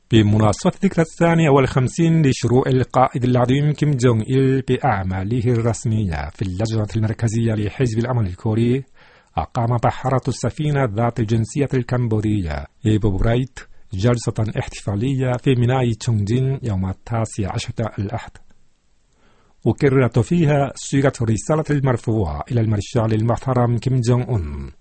بمناسبة الذكرى 52 لشروع القائد العظيم كيم جونغ إل بأعماله الرسمية في اللجنة المركزية لحزب الأمل الكوري، أقام بحارة السفينة ذات الجنسية الكمبودية إيبوبرايت جلسة احتفالية في ميناء تشونجين يوم 19 الأحد، وكررت فيها صيغة الرسالة المرفوعة إلى المارشال المحترم كيم جونغ أون